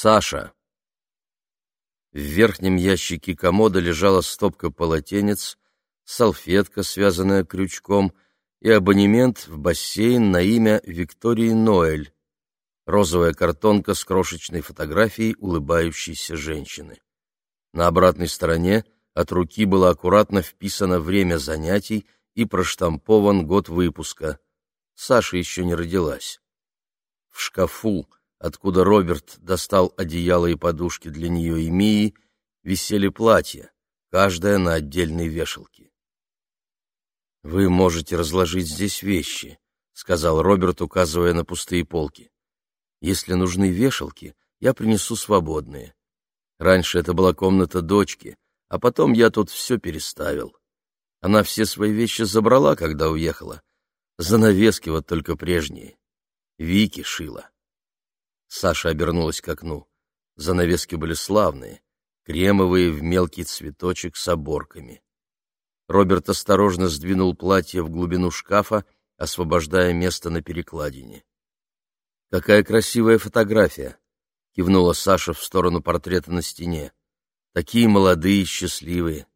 Саша. В верхнем ящике комода лежала стопка полотенец, салфетка, связанная крючком, и абонемент в бассейн на имя Виктории Ноэль, розовая картонка с крошечной фотографией улыбающейся женщины. На обратной стороне от руки было аккуратно вписано время занятий и проштампован год выпуска. Саша еще не родилась. В шкафу, откуда Роберт достал одеяло и подушки для нее и Мии, висели платья, каждое на отдельной вешалке. «Вы можете разложить здесь вещи», — сказал Роберт, указывая на пустые полки. «Если нужны вешалки, я принесу свободные. Раньше это была комната дочки, а потом я тут все переставил. Она все свои вещи забрала, когда уехала. Занавески вот только прежние. Вики шила». Саша обернулась к окну. Занавески были славные, кремовые в мелкий цветочек с оборками. Роберт осторожно сдвинул платье в глубину шкафа, освобождая место на перекладине. «Какая красивая фотография!» — кивнула Саша в сторону портрета на стене. «Такие молодые и счастливые».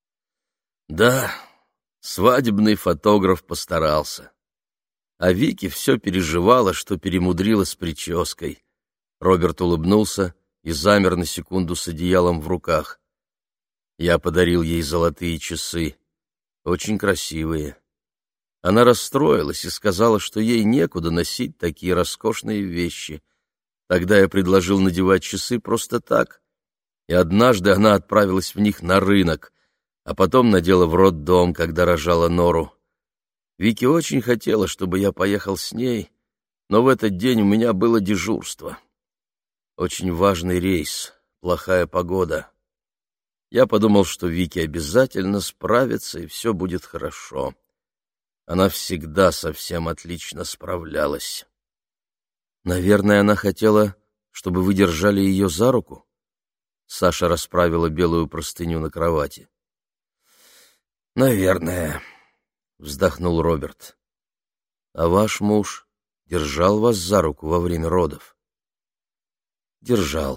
«Да, свадебный фотограф постарался. А Вики все переживала, что перемудрила с прической». Роберт улыбнулся и замер на секунду с одеялом в руках. «Я подарил ей золотые часы. Очень красивые. Она расстроилась и сказала, что ей некуда носить такие роскошные вещи. Тогда я предложил надевать часы просто так, и однажды она отправилась в них на рынок, а потом надела в роддом, когда рожала Нору. Вики очень хотела, чтобы я поехал с ней, но в этот день у меня было дежурство. Очень важный рейс, плохая погода. Я подумал, что Вики обязательно справится, и все будет хорошо. Она всегда совсем отлично справлялась. Наверное, она хотела, чтобы вы держали ее за руку?» Саша расправила белую простыню на кровати. «Наверное», — вздохнул Роберт. «А ваш муж держал вас за руку во время родов?» «Держал».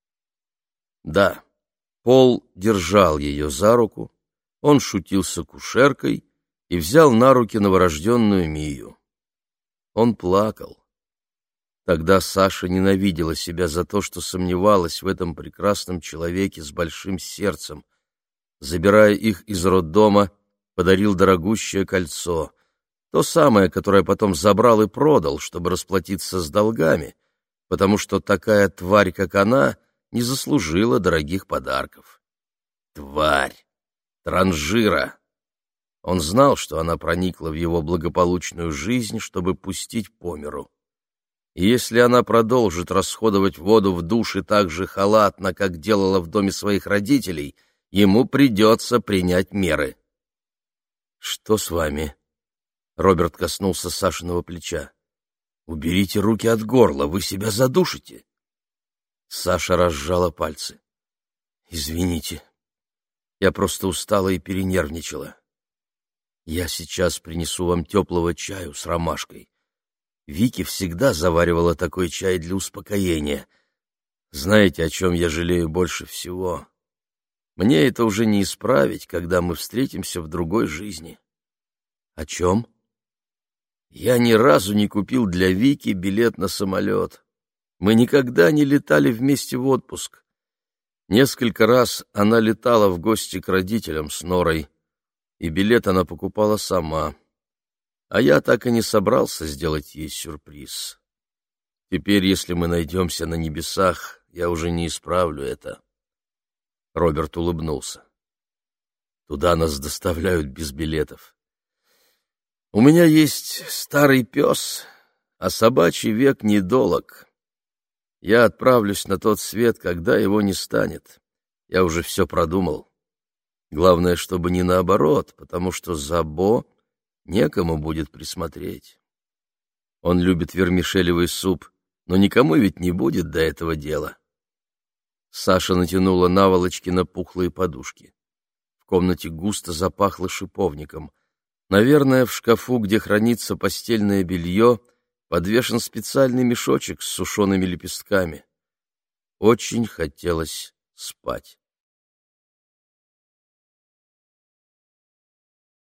«Да». Пол держал ее за руку, он шутил с акушеркой и взял на руки новорожденную Мию. Он плакал. Тогда Саша ненавидела себя за то, что сомневалась в этом прекрасном человеке с большим сердцем. Забирая их из роддома, подарил дорогущее кольцо, то самое, которое потом забрал и продал, чтобы расплатиться с долгами, потому что такая тварь, как она, не заслужила дорогих подарков. Тварь! Транжира! Он знал, что она проникла в его благополучную жизнь, чтобы пустить по миру. И если она продолжит расходовать воду в душе так же халатно, как делала в доме своих родителей, ему придется принять меры. «Что с вами?» Роберт коснулся Сашиного плеча. «Уберите руки от горла, вы себя задушите». Саша разжала пальцы. «Извините, я просто устала и перенервничала. Я сейчас принесу вам теплого чаю с ромашкой. Вики всегда заваривала такой чай для успокоения. Знаете, о чем я жалею больше всего? Мне это уже не исправить, когда мы встретимся в другой жизни». «О чем?» «Я ни разу не купил для Вики билет на самолет. Мы никогда не летали вместе в отпуск. Несколько раз она летала в гости к родителям с Норой, и билет она покупала сама. А я так и не собрался сделать ей сюрприз. Теперь, если мы найдемся на небесах, я уже не исправлю это». Роберт улыбнулся. «Туда нас доставляют без билетов. У меня есть старый пес, а собачий век недолог. Я отправлюсь на тот свет, когда его не станет. Я уже все продумал. Главное, чтобы не наоборот, потому что за Бо некому будет присмотреть. Он любит вермишелевый суп, но никому ведь не будет до этого дела». Саша натянула наволочки на пухлые подушки. В комнате густо запахло шиповником. Наверное, в шкафу, где хранится постельное белье, подвешен специальный мешочек с сушеными лепестками. очень хотелось спать.